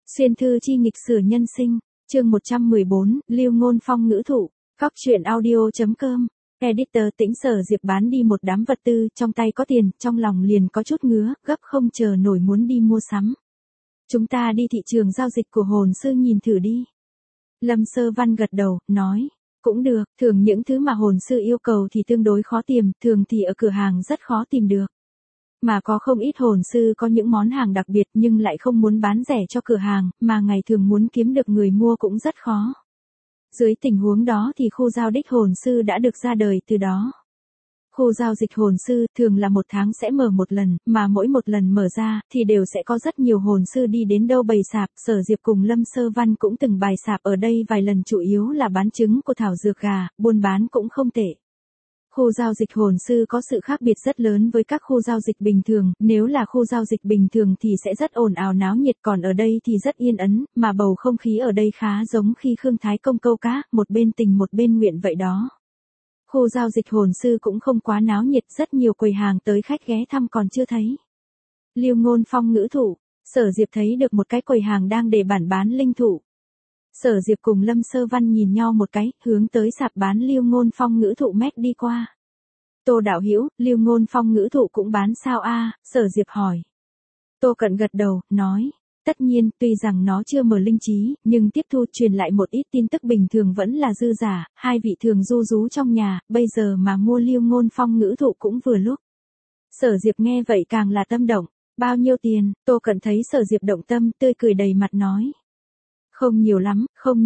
Xuyên thư chi nghịch sử nhân sinh, chương 114, Lưu Ngôn Phong ngữ thụ, Cóc truyện audio.com, editor Tĩnh Sở Diệp bán đi một đám vật tư, trong tay có tiền, trong lòng liền có chút ngứa, gấp không chờ nổi muốn đi mua sắm. Chúng ta đi thị trường giao dịch của hồn sư nhìn thử đi. Lâm Sơ Văn gật đầu, nói, cũng được, thường những thứ mà hồn sư yêu cầu thì tương đối khó tìm, thường thì ở cửa hàng rất khó tìm được. Mà có không ít hồn sư có những món hàng đặc biệt nhưng lại không muốn bán rẻ cho cửa hàng, mà ngày thường muốn kiếm được người mua cũng rất khó. Dưới tình huống đó thì khu giao đích hồn sư đã được ra đời từ đó. Khu giao dịch hồn sư thường là một tháng sẽ mở một lần, mà mỗi một lần mở ra thì đều sẽ có rất nhiều hồn sư đi đến đâu bày sạp. Sở Diệp cùng Lâm Sơ Văn cũng từng bày sạp ở đây vài lần, chủ yếu là bán trứng của thảo dược gà, buôn bán cũng không tệ. Khu giao dịch hồn sư có sự khác biệt rất lớn với các khu giao dịch bình thường, nếu là khu giao dịch bình thường thì sẽ rất ồn ào náo nhiệt, còn ở đây thì rất yên ắng, mà bầu không khí ở đây khá giống khi Khương Thái Công câu cá, một bên tình một bên nguyện vậy đó. Khu giao dịch hồn sư cũng không quá náo nhiệt, rất nhiều quầy hàng tới khách ghé thăm còn chưa thấy. Lưu Ngôn Phong ngữ thụ, Sở Diệp thấy được một cái quầy hàng đang để bản bán linh thụ. Sở Diệp cùng Lâm Sơ Văn nhìn nhau một cái, hướng tới sạp bán Lưu Ngôn Phong ngữ thụ mét đi qua. Tô đạo hữu, Lưu Ngôn Phong ngữ thụ cũng bán sao a? Sở Diệp hỏi. Tô Cận gật đầu, nói, tất nhiên, tuy rằng nó chưa mở linh trí, nhưng tiếp thu truyền lại một ít tin tức bình thường vẫn là dư giả, hai vị thường du rú trong nhà, bây giờ mà mua Lưu Ngôn Phong ngữ thụ cũng vừa lúc. Sở Diệp nghe vậy càng là tâm động, bao nhiêu tiền? Tô Cận thấy Sở Diệp động tâm, tươi cười đầy mặt nói. Không nhiều lắm,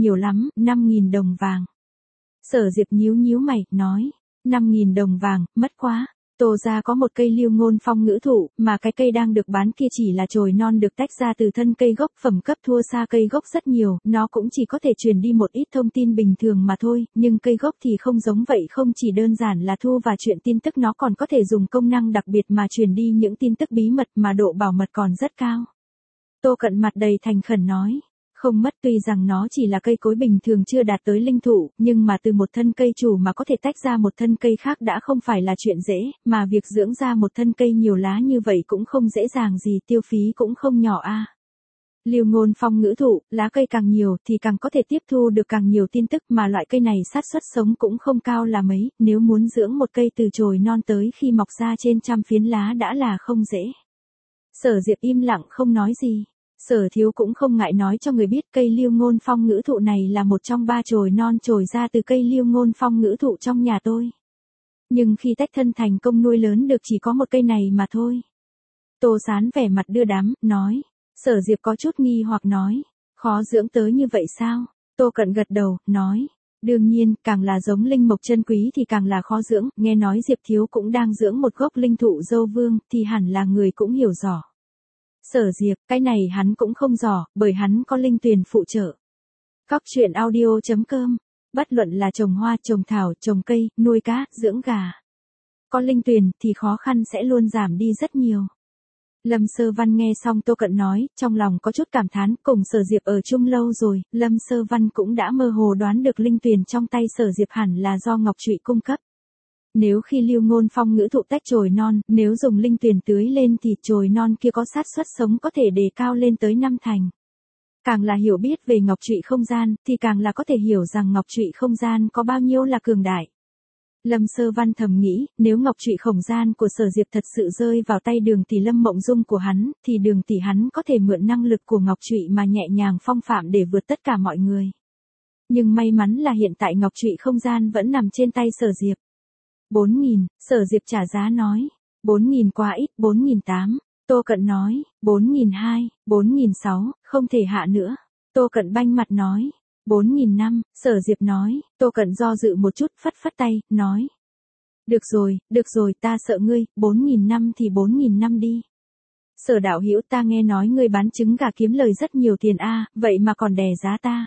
5.000 đồng vàng. Sở Diệp nhíu mày, nói, 5.000 đồng vàng, mất quá. Tô ra có một cây Lưu Ngôn Phong ngữ thụ, mà cái cây đang được bán kia chỉ là chồi non được tách ra từ thân cây gốc, phẩm cấp thua xa cây gốc rất nhiều, nó cũng chỉ có thể truyền đi một ít thông tin bình thường mà thôi, nhưng cây gốc thì không giống vậy, không chỉ đơn giản là thu và chuyện tin tức, nó còn có thể dùng công năng đặc biệt mà truyền đi những tin tức bí mật mà độ bảo mật còn rất cao. Tô Cận mặt đầy thành khẩn nói. Không mất, tuy rằng nó chỉ là cây cối bình thường chưa đạt tới linh thụ, nhưng mà từ một thân cây chủ mà có thể tách ra một thân cây khác đã không phải là chuyện dễ, mà việc dưỡng ra một thân cây nhiều lá như vậy cũng không dễ dàng gì, tiêu phí cũng không nhỏ a. Lưu Ngôn Phong ngữ thụ, lá cây càng nhiều thì càng có thể tiếp thu được càng nhiều tin tức, mà loại cây này xác suất sống cũng không cao là mấy, nếu muốn dưỡng một cây từ chồi non tới khi mọc ra trên trăm phiến lá đã là không dễ. Sở Diệp im lặng không nói gì. Sở Thiếu cũng không ngại nói cho người biết cây Lưu Ngôn Phong ngữ thụ này là một trong 3 chồi non chồi ra từ cây Lưu Ngôn Phong ngữ thụ trong nhà tôi. Nhưng khi tách thân thành công nuôi lớn được chỉ có một cây này mà thôi. Tô Sán vẻ mặt đưa đám, nói. Sở Diệp có chút nghi hoặc nói. Khó dưỡng tới như vậy sao? Tô Cận gật đầu, nói. Đương nhiên, càng là giống linh mộc chân quý thì càng là khó dưỡng, nghe nói Diệp Thiếu cũng đang dưỡng một gốc linh thụ dâu vương, thì hẳn là người cũng hiểu rõ. Sở Diệp, cái này hắn cũng không rõ, bởi hắn có linh tuyền phụ trợ. Cóc truyện audio.com, bất luận là trồng hoa, trồng thảo, trồng cây, nuôi cá, dưỡng gà. Có linh tuyền thì khó khăn sẽ luôn giảm đi rất nhiều. Lâm Sơ Văn nghe xong Tô Cận nói, trong lòng có chút cảm thán, cùng Sở Diệp ở chung lâu rồi, Lâm Sơ Văn cũng đã mơ hồ đoán được linh tuyền trong tay Sở Diệp hẳn là do Ngọc Trụy cung cấp. Nếu khi Lưu Ngôn Phong ngữ thụ tách chồi non, nếu dùng linh tuyền tưới lên thì chồi non kia có xác suất sống có thể đề cao lên tới 5 thành. Càng là hiểu biết về Ngọc Trụy không gian, thì càng là có thể hiểu rằng Ngọc Trụy không gian có bao nhiêu là cường đại. Lâm Sơ Văn thầm nghĩ, nếu Ngọc Trụy không gian của Sở Diệp thật sự rơi vào tay Đường Tỷ Lâm Mộng Dung của hắn, thì Đường Tỷ hắn có thể mượn năng lực của Ngọc Trụy mà nhẹ nhàng phong phạm để vượt tất cả mọi người. Nhưng may mắn là hiện tại Ngọc Trụy không gian vẫn nằm trên tay Sở Diệp. 4.000, Sở Diệp trả giá nói. 4.000 quá ít, 4.800. Tô Cận nói, 4.200, 4.600, không thể hạ nữa. Tô Cận banh mặt nói, 4.500, Sở Diệp nói. Tô Cận do dự một chút, phất tay, nói. Được rồi, ta sợ ngươi, 4.500 thì 4.500 đi. Sở đạo hữu, ta nghe nói ngươi bán trứng gà kiếm lời rất nhiều tiền a, vậy mà còn đè giá ta.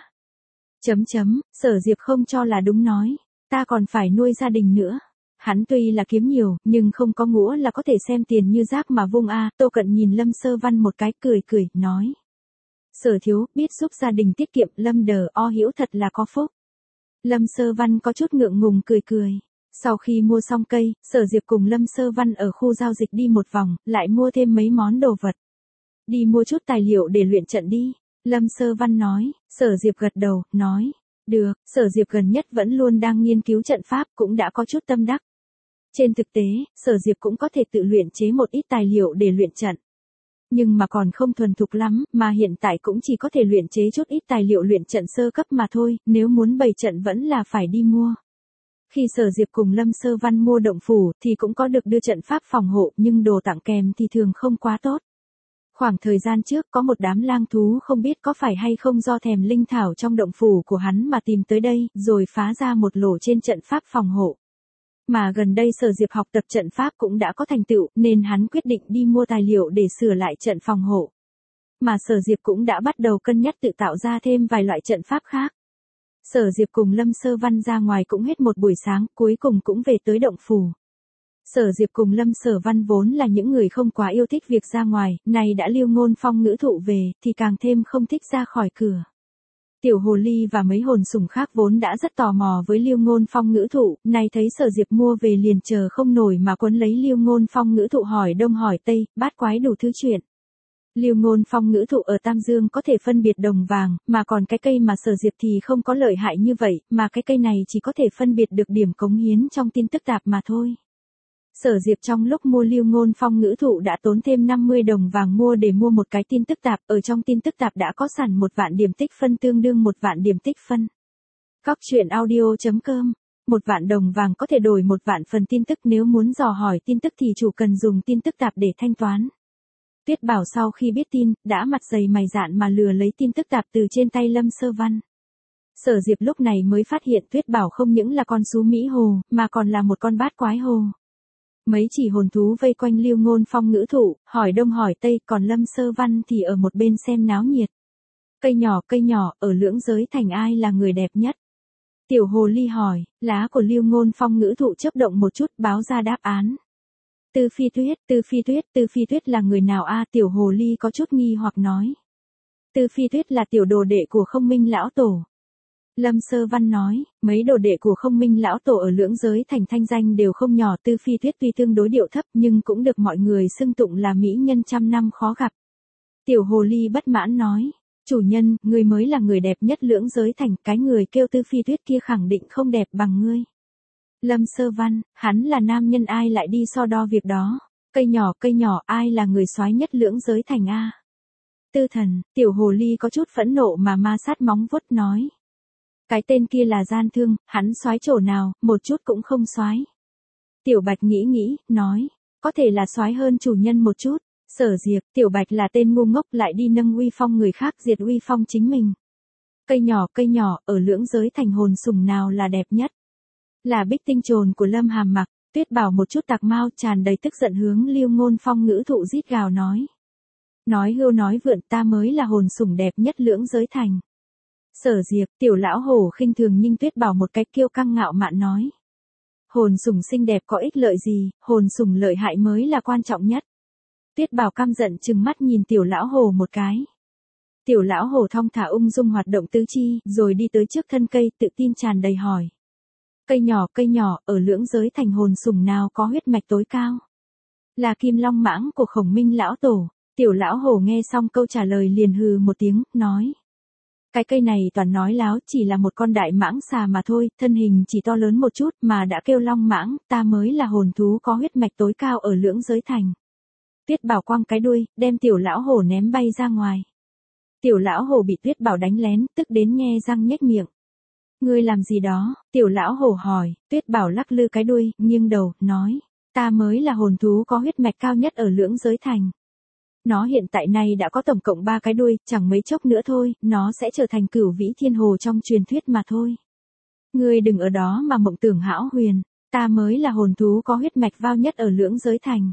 Sở Diệp không cho là đúng nói, ta còn phải nuôi gia đình nữa. Hắn tuy là kiếm nhiều, nhưng không có ngũa là có thể xem tiền như rác mà vung a. Tô Cận nhìn Lâm Sơ Văn một cái, cười, nói. Sở Thiếu, biết giúp gia đình tiết kiệm, Lâm Đờ o hữu thật là có phúc. Lâm Sơ Văn có chút ngượng ngùng cười. Sau khi mua xong cây, Sở Diệp cùng Lâm Sơ Văn ở khu giao dịch đi một vòng, lại mua thêm mấy món đồ vật. Đi mua chút tài liệu để luyện trận đi. Lâm Sơ Văn nói. Sở Diệp gật đầu, nói. Được, Sở Diệp gần nhất vẫn luôn đang nghiên cứu trận pháp, cũng đã có chút tâm đắc. Trên thực tế, Sở Diệp cũng có thể tự luyện chế một ít tài liệu để luyện trận. Nhưng mà còn không thuần thục lắm, mà hiện tại cũng chỉ có thể luyện chế chút ít tài liệu luyện trận sơ cấp mà thôi, nếu muốn bày trận vẫn là phải đi mua. Khi Sở Diệp cùng Lâm Sơ Văn mua động phủ thì cũng có được đưa trận pháp phòng hộ, nhưng đồ tặng kèm thì thường không quá tốt. Khoảng thời gian trước có một đám lang thú không biết có phải hay không do thèm linh thảo trong động phủ của hắn mà tìm tới đây, rồi phá ra một lỗ trên trận pháp phòng hộ. Mà gần đây Sở Diệp học tập trận pháp cũng đã có thành tựu, nên hắn quyết định đi mua tài liệu để sửa lại trận phòng hộ. Mà Sở Diệp cũng đã bắt đầu cân nhắc tự tạo ra thêm vài loại trận pháp khác. Sở Diệp cùng Lâm Sơ Văn ra ngoài cũng hết một buổi sáng, cuối cùng cũng về tới động phủ. Sở Diệp cùng Lâm Sở Văn vốn là những người không quá yêu thích việc ra ngoài, này đã Lưu Ngôn Phong ngữ thụ về, thì càng thêm không thích ra khỏi cửa. Tiểu hồ ly và mấy hồn sủng khác vốn đã rất tò mò với Lưu Ngôn Phong ngữ thụ, nay thấy Sở Diệp mua về liền chờ không nổi mà quấn lấy Lưu Ngôn Phong ngữ thụ hỏi đông hỏi tây, bát quái đủ thứ chuyện. Lưu Ngôn Phong ngữ thụ ở Tam Dương có thể phân biệt đồng vàng, mà còn cái cây mà Sở Diệp thì không có lợi hại như vậy, mà cái cây này chỉ có thể phân biệt được điểm cống hiến trong tin tức tạp mà thôi. Sở Diệp trong lúc mua Lưu Ngôn Phong ngữ thụ đã tốn thêm 50 đồng vàng mua để mua một cái tin tức tạp, ở trong tin tức tạp đã có sẵn 1 vạn điểm tích phân tương đương 1 vạn điểm tích phân. Các chuyện audio.com 1 vạn đồng vàng có thể đổi 1 vạn phần tin tức, nếu muốn dò hỏi tin tức thì chủ cần dùng tin tức tạp để thanh toán. Tuyết Bảo sau khi biết tin, đã mặt dày mày dạn mà lừa lấy tin tức tạp từ trên tay Lâm Sơ Văn. Sở Diệp lúc này mới phát hiện Tuyết Bảo không những là con sú Mỹ hồ, mà còn là một con bát quái hồ. Mấy chỉ hồn thú vây quanh Lưu Ngôn Phong ngữ thụ, hỏi đông hỏi tây, còn Lâm Sơ Văn thì ở một bên xem náo nhiệt. Cây nhỏ, ở Lưỡng Giới Thành ai là người đẹp nhất? Tiểu hồ ly hỏi, lá của Lưu Ngôn Phong ngữ thụ chớp động một chút báo ra đáp án. Tư Phi Tuyết là người nào a? Tiểu hồ ly có chút nghi hoặc nói. Tư Phi Tuyết là tiểu đồ đệ của Không Minh lão tổ. Lâm Sơ Văn nói, mấy đồ đệ của Không Minh lão tổ ở Lưỡng Giới Thành thanh danh đều không nhỏ. Tư Phi Tuyết tuy tương đối điệu thấp nhưng cũng được mọi người xưng tụng là mỹ nhân trăm năm khó gặp. Tiểu hồ ly bất mãn nói, chủ nhân, ngươi mới là người đẹp nhất Lưỡng Giới Thành, cái người kêu Tư Phi Tuyết kia khẳng định không đẹp bằng ngươi. Lâm Sơ Văn, hắn là nam nhân ai lại đi so đo việc đó? Cây nhỏ, ai là người soái nhất Lưỡng Giới Thành a? Tư Thần, tiểu hồ ly có chút phẫn nộ mà ma sát móng vuốt nói. Cái tên kia là gian thương, hắn soái chỗ nào, một chút cũng không soái. Tiểu Bạch nghĩ, nói, có thể là soái hơn chủ nhân một chút. Sở Diệp, Tiểu Bạch là tên ngu ngốc lại đi nâng uy phong người khác diệt uy phong chính mình. Cây nhỏ, ở Lưỡng Giới Thành hồn sủng nào là đẹp nhất? Là Bích Tinh Trồn của Lâm Hàm Mặc. Tuyết Bảo một chút tạc mau tràn đầy tức giận hướng Lưu Ngôn Phong ngữ thụ rít gào nói. Nói hưu nói vượn, ta mới là hồn sủng đẹp nhất Lưỡng Giới Thành. Sở Diệp, tiểu lão hổ khinh thường nhưng Tuyết Bảo một cái kiêu căng ngạo mạn nói. Hồn sủng xinh đẹp có ích lợi gì, hồn sủng lợi hại mới là quan trọng nhất. Tuyết Bảo căm giận trừng mắt nhìn tiểu lão hổ một cái. Tiểu lão hổ thong thả ung dung hoạt động tứ chi, rồi đi tới trước thân cây tự tin tràn đầy hỏi. Cây nhỏ, ở Lưỡng Giới Thành hồn sủng nào có huyết mạch tối cao? Là Kim Long Mãng của Khổng Minh lão tổ. Tiểu lão hổ nghe xong câu trả lời liền hừ một tiếng, nói. Cái cây này toàn nói láo, chỉ là một con đại mãng xà mà thôi, thân hình chỉ to lớn một chút mà đã kêu Long Mãng, ta mới là hồn thú có huyết mạch tối cao ở Lưỡng Giới Thành. Tuyết Bảo quăng cái đuôi, đem tiểu lão hổ ném bay ra ngoài. Tiểu lão hổ bị Tuyết Bảo đánh lén, tức đến nhe răng nhếch miệng. Ngươi làm gì đó? Tiểu lão hổ hỏi. Tuyết Bảo lắc lư cái đuôi, nghiêng đầu, nói. Ta mới là hồn thú có huyết mạch cao nhất ở Lưỡng Giới Thành. Nó hiện tại này đã có tổng cộng 3 cái đuôi, chẳng mấy chốc nữa thôi, nó sẽ trở thành Cửu Vĩ Thiên Hồ trong truyền thuyết mà thôi. Ngươi đừng ở đó mà mộng tưởng hão huyền, ta mới là hồn thú có huyết mạch vào nhất ở Lưỡng Giới Thành.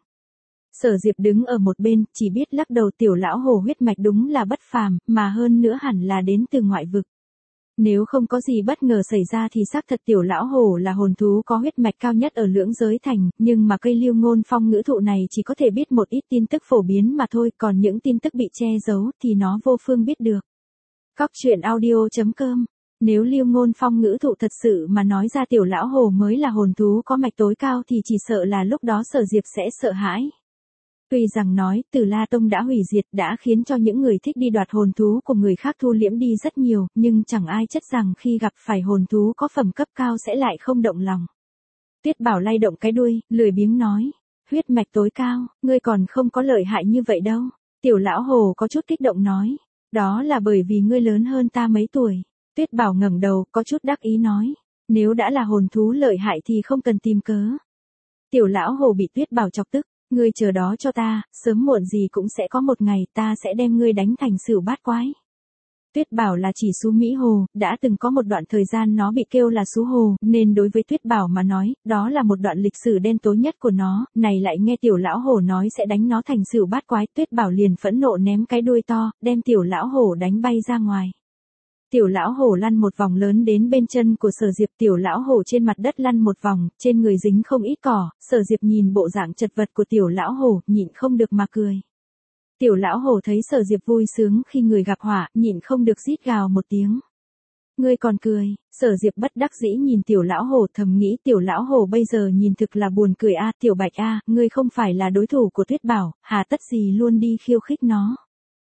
Sở Diệp đứng ở một bên, chỉ biết lắc đầu. Tiểu lão hổ huyết mạch đúng là bất phàm, mà hơn nữa hẳn là đến từ ngoại vực. Nếu không có gì bất ngờ xảy ra thì xác thật tiểu lão hổ là hồn thú có huyết mạch cao nhất ở Lưỡng Giới Thành, nhưng mà cây Lưu Ngôn Phong ngữ thụ này chỉ có thể biết một ít tin tức phổ biến mà thôi, còn những tin tức bị che giấu thì nó vô phương biết được. Các chuyện audio.com. Nếu Lưu Ngôn Phong ngữ thụ thật sự mà nói ra tiểu lão hổ mới là hồn thú có mạch tối cao thì chỉ sợ là lúc đó Sở Diệp sẽ sợ hãi. Tuy rằng nói Tử La Tông đã hủy diệt đã khiến cho những người thích đi đoạt hồn thú của người khác thu liễm đi rất nhiều, nhưng chẳng ai chất rằng khi gặp phải hồn thú có phẩm cấp cao sẽ lại không động lòng. Tuyết Bảo lay động cái đuôi, lười biếng nói, huyết mạch tối cao, ngươi còn không có lợi hại như vậy đâu. Tiểu lão hồ có chút kích động nói, đó là bởi vì ngươi lớn hơn ta mấy tuổi. Tuyết Bảo ngẩng đầu, có chút đắc ý nói, nếu đã là hồn thú lợi hại thì không cần tìm cớ. Tiểu lão hồ bị Tuyết Bảo chọc tức, ngươi chờ đó cho ta, sớm muộn gì cũng sẽ có một ngày ta sẽ đem ngươi đánh thành sửu bát quái. Tuyết Bảo là chỉ sú Mỹ Hồ, đã từng có một đoạn thời gian nó bị kêu là sú Hồ, nên đối với Tuyết Bảo mà nói, đó là một đoạn lịch sử đen tối nhất của nó, này lại nghe tiểu lão hổ nói sẽ đánh nó thành sửu bát quái, Tuyết Bảo liền phẫn nộ ném cái đuôi to, đem tiểu lão hổ đánh bay ra ngoài. Tiểu lão hổ lăn một vòng lớn đến bên chân của Sở Diệp, tiểu lão hổ trên mặt đất lăn một vòng, trên người dính không ít cỏ, Sở Diệp nhìn bộ dạng chật vật của tiểu lão hổ, nhịn không được mà cười. Tiểu lão hổ thấy Sở Diệp vui sướng khi người gặp họa, nhịn không được rít gào một tiếng. Ngươi còn cười, Sở Diệp bất đắc dĩ nhìn tiểu lão hổ, thầm nghĩ tiểu lão hổ bây giờ nhìn thực là buồn cười a, tiểu bạch a, ngươi không phải là đối thủ của Tuyết Bảo, hà tất gì luôn đi khiêu khích nó.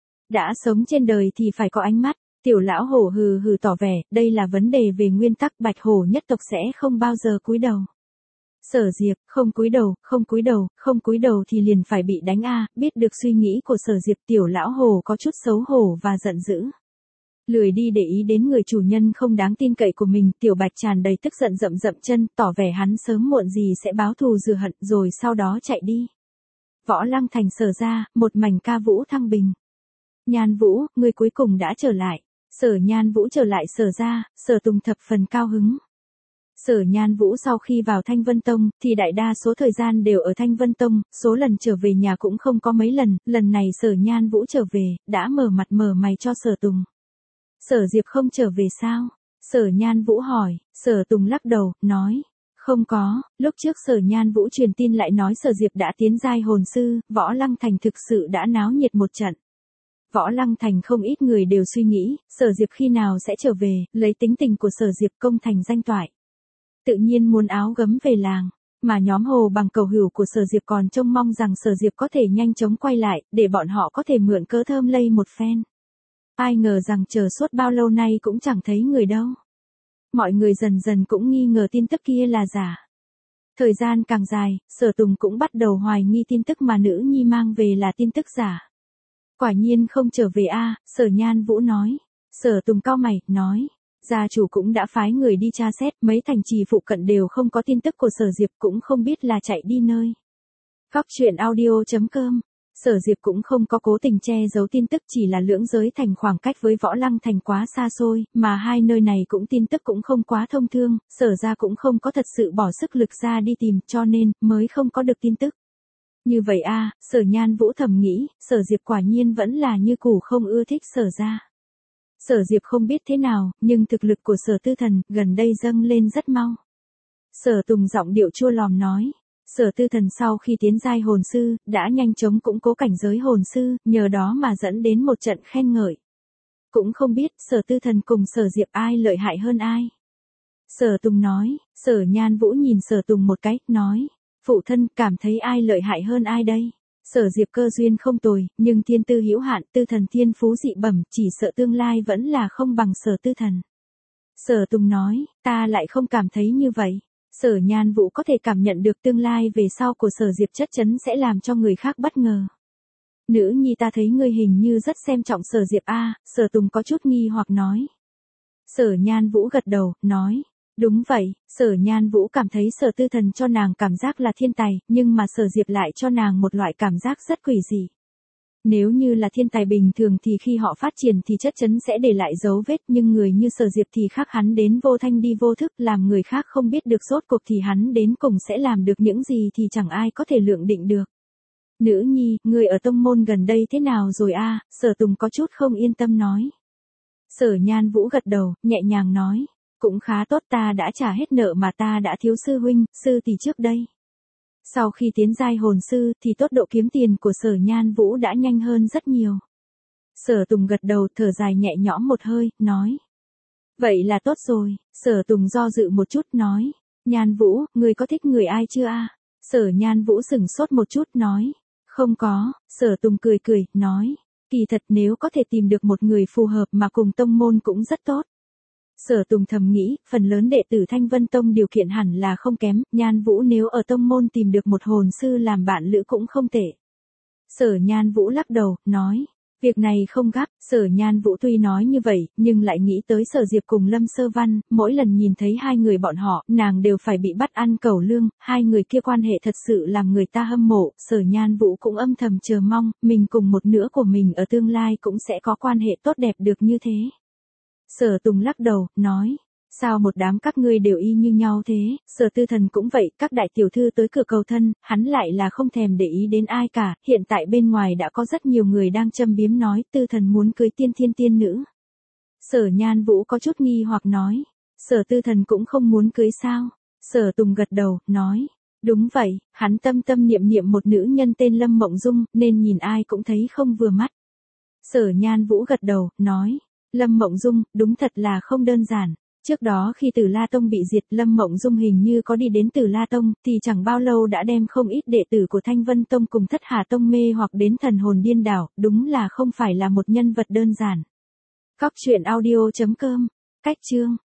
Đã sống trên đời thì phải có ánh mắt. Tiểu lão hổ hừ hừ tỏ vẻ, đây là vấn đề về nguyên tắc, bạch hổ nhất tộc sẽ không bao giờ cúi đầu. Sở Diệp, không cúi đầu, không cúi đầu, không cúi đầu thì liền phải bị đánh a, biết được suy nghĩ của Sở Diệp, tiểu lão hổ có chút xấu hổ và giận dữ. Lười đi để ý đến người chủ nhân không đáng tin cậy của mình, tiểu bạch tràn đầy tức giận dậm dậm chân, tỏ vẻ hắn sớm muộn gì sẽ báo thù rửa hận, rồi sau đó chạy đi. Võ Lăng Thành Sở ra, một mảnh ca vũ thăng bình. Nhan Vũ, ngươi cuối cùng đã trở lại. Sở Nhan Vũ trở lại Sở ra, Sở Tùng thập phần cao hứng. Sở Nhan Vũ sau khi vào Thanh Vân Tông, thì đại đa số thời gian đều ở Thanh Vân Tông, số lần trở về nhà cũng không có mấy lần này Sở Nhan Vũ trở về, đã mở mặt mở mày cho Sở Tùng. Sở Diệp không trở về sao? Sở Nhan Vũ hỏi, Sở Tùng lắc đầu, nói, không có, lúc trước Sở Nhan Vũ truyền tin lại nói Sở Diệp đã tiến giai hồn sư, Võ Lăng Thành thực sự đã náo nhiệt một trận. Võ Lăng Thành không ít người đều suy nghĩ, Sở Diệp khi nào sẽ trở về, lấy tính tình của Sở Diệp công thành danh toại. Tự nhiên muốn áo gấm về làng, mà nhóm Hồ Bằng cầu hữu của Sở Diệp còn trông mong rằng Sở Diệp có thể nhanh chóng quay lại, để bọn họ có thể mượn cớ thơm lây một phen. Ai ngờ rằng chờ suốt bao lâu nay cũng chẳng thấy người đâu. Mọi người dần dần cũng nghi ngờ tin tức kia là giả. Thời gian càng dài, Sở Tùng cũng bắt đầu hoài nghi tin tức mà nữ nhi mang về là tin tức giả. Quả nhiên không trở về a, Sở Nhan Vũ nói. Sở Tùng cau mày, nói, gia chủ cũng đã phái người đi tra xét, mấy thành trì phụ cận đều không có tin tức của Sở Diệp, cũng không biết là chạy đi nơi. Góc truyện audio.com. Sở Diệp cũng không có cố tình che giấu tin tức, chỉ là Lưỡng Giới Thành khoảng cách với Võ Lăng Thành quá xa xôi, mà hai nơi này cũng tin tức cũng không quá thông thương, Sở ra cũng không có thật sự bỏ sức lực ra đi tìm, cho nên mới không có được tin tức. Như vậy a, Sở Nhan Vũ thầm nghĩ, Sở Diệp quả nhiên vẫn là như cũ không ưa thích Sở ra. Sở Diệp không biết thế nào, nhưng thực lực của Sở Tư Thần gần đây dâng lên rất mau. Sở Tùng giọng điệu chua lòm nói, Sở Tư Thần sau khi tiến giai hồn sư, đã nhanh chóng củng cố cảnh giới hồn sư, nhờ đó mà dẫn đến một trận khen ngợi. Cũng không biết Sở Tư Thần cùng Sở Diệp ai lợi hại hơn ai. Sở Tùng nói, Sở Nhan Vũ nhìn Sở Tùng một cái, nói, phụ thân cảm thấy ai lợi hại hơn ai đây? Sở Diệp cơ duyên không tồi, nhưng thiên tư hữu hạn, Tư Thần thiên phú dị bẩm, chỉ sợ tương lai vẫn là không bằng Sở Tư Thần. Sở Tùng nói, ta lại không cảm thấy như vậy. Sở Nhan Vũ có thể cảm nhận được tương lai về sau của Sở Diệp chắc chắn sẽ làm cho người khác bất ngờ. Nữ nhi ta thấy ngươi hình như rất xem trọng Sở Diệp a, Sở Tùng có chút nghi hoặc nói. Sở Nhan Vũ gật đầu, nói, đúng vậy, Sở Nhan Vũ cảm thấy Sở Tư Thần cho nàng cảm giác là thiên tài, nhưng mà Sở Diệp lại cho nàng một loại cảm giác rất quỷ dị. Nếu như là thiên tài bình thường thì khi họ phát triển thì chắc chắn sẽ để lại dấu vết, nhưng người như Sở Diệp thì khác, hắn đến vô thanh đi vô thức, làm người khác không biết được rốt cuộc thì hắn đến cùng sẽ làm được những gì thì chẳng ai có thể lượng định được. Nữ nhi, người ở tông môn gần đây thế nào rồi a? Sở Tùng có chút không yên tâm nói. Sở Nhan Vũ gật đầu, nhẹ nhàng nói, cũng khá tốt, ta đã trả hết nợ mà ta đã thiếu sư huynh, sư tỷ trước đây. Sau khi tiến giai hồn sư thì tốc độ kiếm tiền của Sở Nhan Vũ đã nhanh hơn rất nhiều. Sở Tùng gật đầu, thở dài nhẹ nhõm một hơi, nói. Vậy là tốt rồi. Sở Tùng do dự một chút, nói. Nhan Vũ, người có thích người ai chưa a? Sở Nhan Vũ sửng sốt một chút, nói. Không có, Sở Tùng cười cười, nói. Kỳ thật nếu có thể tìm được một người phù hợp mà cùng tông môn cũng rất tốt. Sở Tùng thầm nghĩ, phần lớn đệ tử Thanh Vân Tông điều kiện hẳn là không kém, Nhan Vũ nếu ở tông môn tìm được một hồn sư làm bạn lữ cũng không tệ. Sở Nhan Vũ lắc đầu, nói. Việc này không gấp, Sở Nhan Vũ tuy nói như vậy, nhưng lại nghĩ tới Sở Diệp cùng Lâm Sơ Văn, mỗi lần nhìn thấy hai người bọn họ, nàng đều phải bị bắt ăn cẩu lương, hai người kia quan hệ thật sự làm người ta hâm mộ, Sở Nhan Vũ cũng âm thầm chờ mong, mình cùng một nửa của mình ở tương lai cũng sẽ có quan hệ tốt đẹp được như thế. Sở Tùng lắc đầu, nói. Sao một đám các ngươi đều y như nhau thế, Sở Tư Thần cũng vậy, các đại tiểu thư tới cửa cầu thân, hắn lại là không thèm để ý đến ai cả, hiện tại bên ngoài đã có rất nhiều người đang châm biếm nói, Tư Thần muốn cưới tiên thiên tiên nữ. Sở Nhan Vũ có chút nghi hoặc nói, Sở Tư Thần cũng không muốn cưới sao? Sở Tùng gật đầu, nói, đúng vậy, hắn tâm tâm niệm niệm một nữ nhân tên Lâm Mộng Dung, nên nhìn ai cũng thấy không vừa mắt. Sở Nhan Vũ gật đầu, nói, Lâm Mộng Dung, đúng thật là không đơn giản. Trước đó khi Tử La Tông bị diệt, Lâm Mộng Dung hình như có đi đến Tử La Tông, thì chẳng bao lâu đã đem không ít đệ tử của Thanh Vân Tông cùng Thất Hà Tông mê hoặc đến thần hồn điên đảo, đúng là không phải là một nhân vật đơn giản. Cóc truyện audio.com, cách chương